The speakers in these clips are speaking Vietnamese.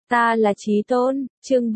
Ta là Chí Tôn, chương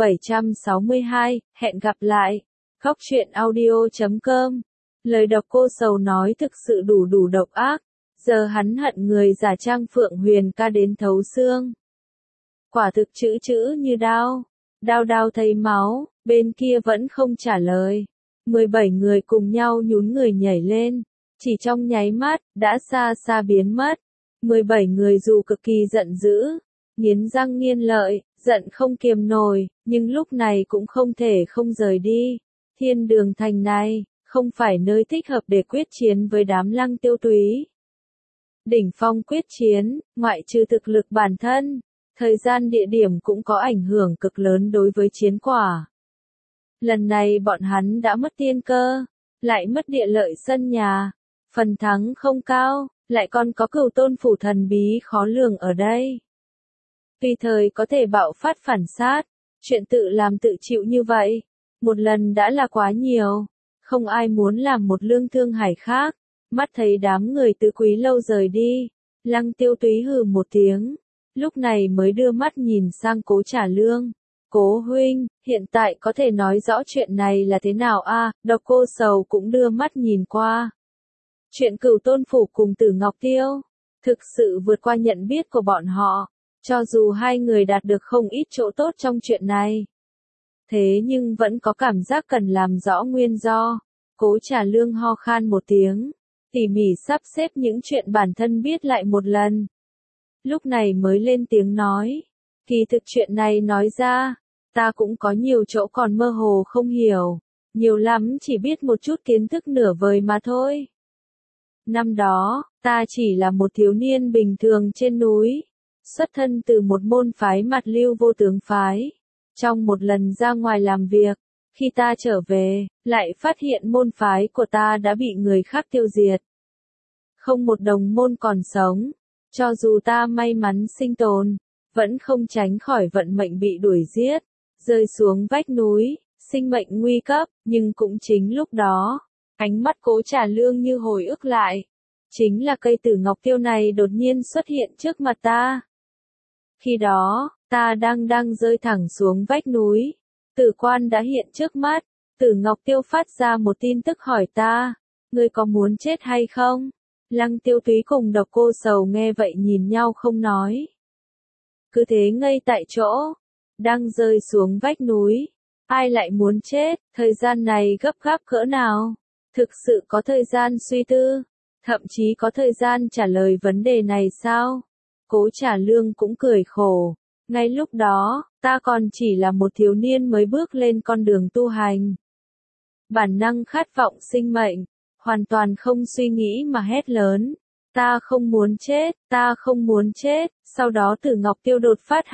762, hẹn gặp lại. Góc truyện audio.com. Lời độc cô sầu nói thực sự đủ độc ác. Giờ hắn hận người giả trang Phượng Huyền ca đến thấu xương. Quả thực chữ như đao. Đao thấy máu, bên kia vẫn không trả lời. 17 người cùng nhau nhún người nhảy lên. Chỉ trong nháy mắt, đã xa biến mất. 17 người dù cực kỳ giận dữ, nghiến răng nghiến lợi, giận không kiềm nổi, nhưng lúc này cũng không thể không rời đi. Thiên Đường Thành này, không phải nơi thích hợp để quyết chiến với đám Lăng Tiêu Túy. Đỉnh phong quyết chiến, ngoại trừ thực lực bản thân, thời gian địa điểm cũng có ảnh hưởng cực lớn đối với chiến quả. Lần này bọn hắn đã mất tiên cơ, lại mất địa lợi sân nhà, phần thắng không cao, lại còn có Cửu Tôn phủ thần bí khó lường ở đây. Tùy thời có thể bạo phát phản sát, chuyện tự làm tự chịu như vậy, một lần đã là quá nhiều, không ai muốn làm một lương thương hải khác. Mắt thấy đám người tứ quý lâu rời đi, Lăng Tiêu Túy hừ một tiếng, lúc này mới đưa mắt nhìn sang Cố Trả Lương. Cố huynh, hiện tại có thể nói rõ chuyện này là thế nào a? Độc cô sầu cũng đưa mắt nhìn qua. Chuyện Cửu Tôn phủ cùng Tử Ngọc Tiêu, thực sự vượt qua nhận biết của bọn họ, cho dù hai người đạt được không ít chỗ tốt trong chuyện này. Thế nhưng vẫn có cảm giác cần làm rõ nguyên do. Cố Trả Lương ho khan một tiếng, tỉ mỉ sắp xếp những chuyện bản thân biết lại một lần. Lúc này mới lên tiếng nói, kỳ thực chuyện này nói ra, ta cũng có nhiều chỗ còn mơ hồ không hiểu, nhiều lắm chỉ biết một chút kiến thức nửa vời mà thôi. Năm đó, ta chỉ là một thiếu niên bình thường trên núi, xuất thân từ một môn phái Mạt Lưu Vô Tướng phái. Trong một lần ra ngoài làm việc, khi ta trở về, lại phát hiện môn phái của ta đã bị người khác tiêu diệt. Không một đồng môn còn sống, cho dù ta may mắn sinh tồn, vẫn không tránh khỏi vận mệnh bị đuổi giết, rơi xuống vách núi, sinh mệnh nguy cấp, nhưng cũng chính lúc đó, ánh mắt Cố Trả Lương như hồi ức lại. Chính là cây Tử Ngọc Tiêu này đột nhiên xuất hiện trước mặt ta. Khi đó, ta đang rơi thẳng xuống vách núi, Tử Quan đã hiện trước mắt, Tử Ngọc Tiêu phát ra một tin tức hỏi ta, ngươi có muốn chết hay không? Lăng Tiêu Túy cùng Độc cô sầu nghe vậy nhìn nhau không nói. Cứ thế ngây tại chỗ, đang rơi xuống vách núi, ai lại muốn chết, thời gian này gấp gáp cỡ nào? Thực sự có thời gian suy tư, thậm chí có thời gian trả lời vấn đề này sao? Cố Trả Lương cũng cười khổ. Ngay lúc đó, ta còn chỉ là một thiếu niên mới bước lên con đường tu hành. Bản năng khát vọng sinh mệnh, hoàn toàn không suy nghĩ mà hét lớn. Ta không muốn chết, ta không muốn chết. Sau đó Tử Ngọc Tiêu đột phát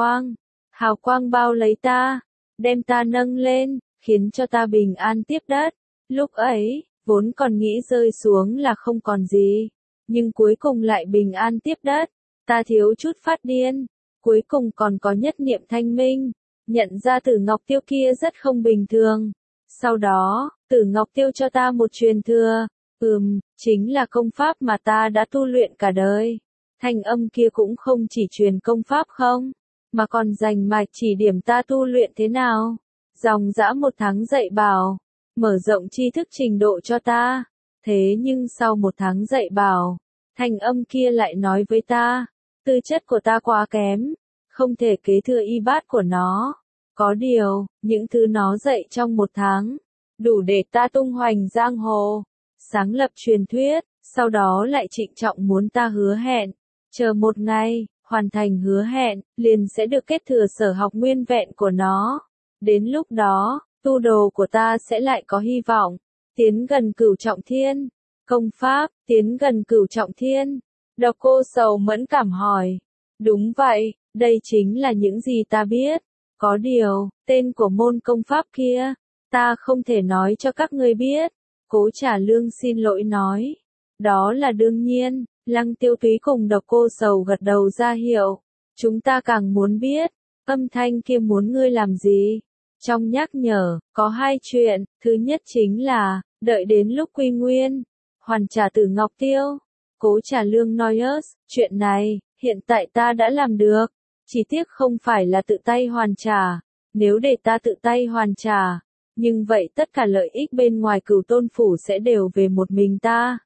hào quang bao lấy ta, đem ta nâng lên, khiến cho ta bình an tiếp đất. Lúc ấy, vốn còn nghĩ rơi xuống là không còn gì, nhưng cuối cùng lại bình an tiếp đất. Ta thiếu chút phát điên, cuối cùng còn có nhất niệm thanh minh, nhận ra Tử Ngọc Tiêu kia rất không bình thường. Sau đó, Tử Ngọc Tiêu cho ta một truyền thừa, chính là công pháp mà ta đã tu luyện cả đời. Thanh âm kia cũng không chỉ truyền công pháp không, mà còn dành mạch chỉ điểm ta tu luyện thế nào. Dòng dã 1 tháng dạy bảo, mở rộng tri thức trình độ cho ta. Thế nhưng sau 1 tháng dạy bảo, thanh âm kia lại nói với ta, tư chất của ta quá kém, không thể kế thừa y bát của nó. Có điều, những thứ nó dạy trong 1 tháng, đủ để ta tung hoành giang hồ, sáng lập truyền thuyết. Sau đó lại trịnh trọng muốn ta hứa hẹn, chờ một ngày, hoàn thành hứa hẹn, liền sẽ được kết thừa sở học nguyên vẹn của nó. Đến lúc đó, tu đồ của ta sẽ lại có hy vọng, tiến gần Cửu Trọng Thiên. Công pháp, tiến gần Cửu Trọng Thiên. Độc cô sầu mẫn cảm hỏi. Đúng vậy, đây chính là những gì ta biết. Có điều, tên của môn công pháp kia, ta không thể nói cho các ngươi biết. Cố Trả Lương xin lỗi nói. Đó là đương nhiên. Lăng Tiêu Túy cùng Độc cô sầu gật đầu ra hiệu. Chúng ta càng muốn biết, âm thanh kia muốn ngươi làm gì? Trong nhắc nhở, có 2 chuyện. Thứ nhất chính là, đợi đến lúc quy nguyên, hoàn trả Tử Ngọc Tiêu. Cố Trả Lương nói chuyện này, hiện tại ta đã làm được. Chỉ tiếc không phải là tự tay hoàn trả, nếu để ta tự tay hoàn trả, nhưng vậy tất cả lợi ích bên ngoài Cửu Tôn phủ sẽ đều về một mình ta.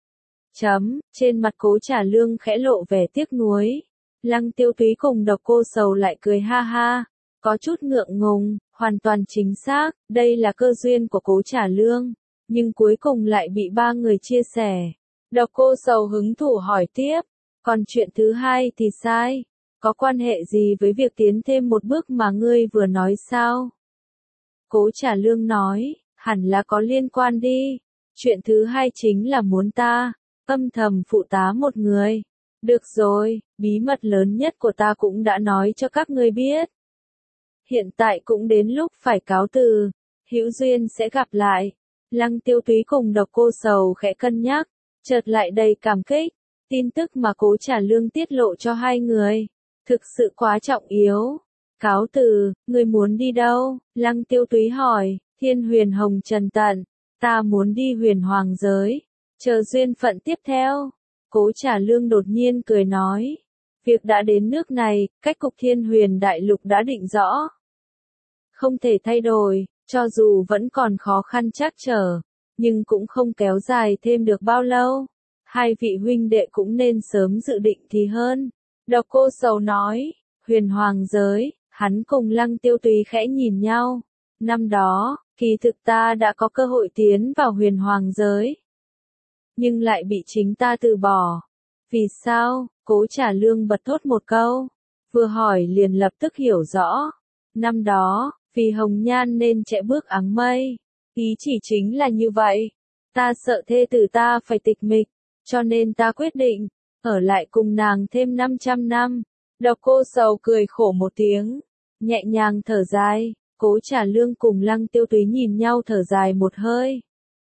Trên mặt Cố Trả Lương khẽ lộ vẻ tiếc nuối. Lăng Tiêu Túy cùng Độc Cô Sầu lại cười ha ha, có chút ngượng ngùng, hoàn toàn chính xác, đây là cơ duyên của Cố Trả Lương, nhưng cuối cùng lại bị ba người chia sẻ. Độc Cô Sầu hứng thú hỏi tiếp, còn chuyện thứ hai thì sai, có quan hệ gì với việc tiến thêm một bước mà ngươi vừa nói sao? Cố Trả Lương nói, hẳn là có liên quan đi, chuyện thứ hai chính là muốn ta âm thầm phụ tá một người. Được rồi, bí mật lớn nhất của ta cũng đã nói cho các ngươi biết. Hiện tại cũng đến lúc phải cáo từ, hữu duyên sẽ gặp lại. Lăng Tiêu Túy cùng Độc Cô Sầu khẽ cân nhắc, chợt lại đầy cảm kích. Tin tức mà Cố Trả Lương tiết lộ cho hai người, thực sự quá trọng yếu. Cáo từ, ngươi muốn đi đâu? Lăng Tiêu Túy hỏi, Thiên Huyền Hồng Trần Tận, ta muốn đi Huyền Hoàng giới, chờ duyên phận tiếp theo. Cố Trả Lương đột nhiên cười nói, việc đã đến nước này, cách cục Thiên Huyền Đại Lục đã định rõ. Không thể thay đổi, cho dù vẫn còn khó khăn trắc trở, nhưng cũng không kéo dài thêm được bao lâu. Hai vị huynh đệ cũng nên sớm dự định thì hơn. Độc Cô Sầu nói, Huyền Hoàng giới, hắn cùng Lăng Tiêu Túy khẽ nhìn nhau. Năm đó, kỳ thực ta đã có cơ hội tiến vào Huyền Hoàng giới, nhưng lại bị chính ta từ bỏ. Vì sao? Cố Trả Lương bật thốt một câu, vừa hỏi liền lập tức hiểu rõ. Năm đó, vì hồng nhan nên chạy bước áng mây, ý chỉ chính là như vậy. Ta sợ thê tử ta phải tịch mịch, cho nên ta quyết định ở lại cùng nàng thêm 500 năm. Độc Cô Sầu cười khổ một tiếng, nhẹ nhàng thở dài. Cố Trả Lương cùng Lăng Tiêu Túy nhìn nhau thở dài một hơi.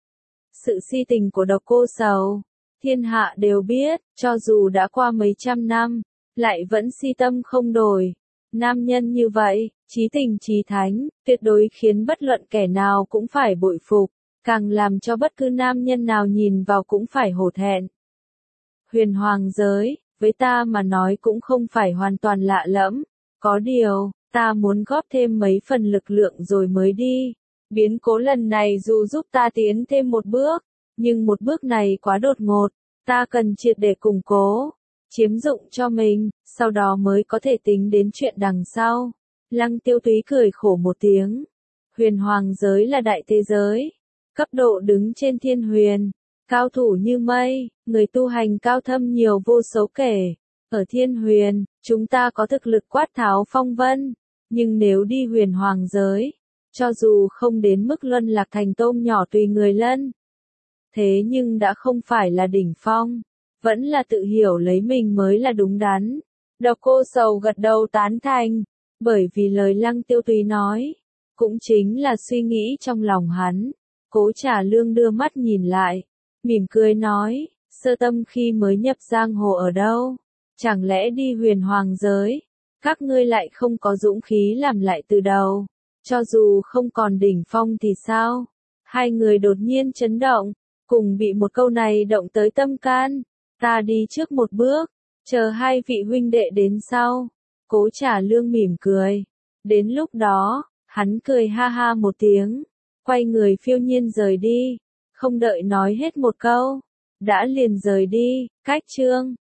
Sự si tình của Độc Cô Sầu, thiên hạ đều biết, cho dù đã qua mấy trăm năm, lại vẫn si tâm không đổi. Nam nhân như vậy, chí tình chí thánh, tuyệt đối khiến bất luận kẻ nào cũng phải bội phục, càng làm cho bất cứ nam nhân nào nhìn vào cũng phải hổ thẹn. Huyền Hoàng giới, với ta mà nói cũng không phải hoàn toàn lạ lẫm, có điều, ta muốn góp thêm mấy phần lực lượng rồi mới đi. Biến cố lần này dù giúp ta tiến thêm một bước, nhưng một bước này quá đột ngột, ta cần triệt để củng cố, chiếm dụng cho mình, sau đó mới có thể tính đến chuyện đằng sau. Lăng Tiêu Túy cười khổ một tiếng. Huyền Hoàng giới là đại thế giới, cấp độ đứng trên thiên huyền, cao thủ như mây, người tu hành cao thâm nhiều vô số kể. Ở thiên huyền, chúng ta có thực lực quát tháo phong vân, nhưng nếu đi Huyền Hoàng giới, cho dù không đến mức luân lạc thành tôm nhỏ tùy người lân, thế nhưng đã không phải là đỉnh phong, vẫn là tự hiểu lấy mình mới là đúng đắn. Độc Cô Sầu gật đầu tán thành, bởi vì lời Lăng Tiêu Túy nói, cũng chính là suy nghĩ trong lòng hắn. Cố Trả Lương đưa mắt nhìn lại, mỉm cười nói, sơ tâm khi mới nhập giang hồ ở đâu, chẳng lẽ đi Huyền Hoàng giới, các ngươi lại không có dũng khí làm lại từ đầu, cho dù không còn đỉnh phong thì sao? Hai người đột nhiên chấn động, cùng bị một câu này động tới tâm can. Ta đi trước một bước, chờ hai vị huynh đệ đến sau. Cố Trả Lương mỉm cười. Đến lúc đó, hắn cười ha ha một tiếng, quay người phiêu nhiên rời đi, không đợi nói hết một câu, đã liền rời đi. Cách chương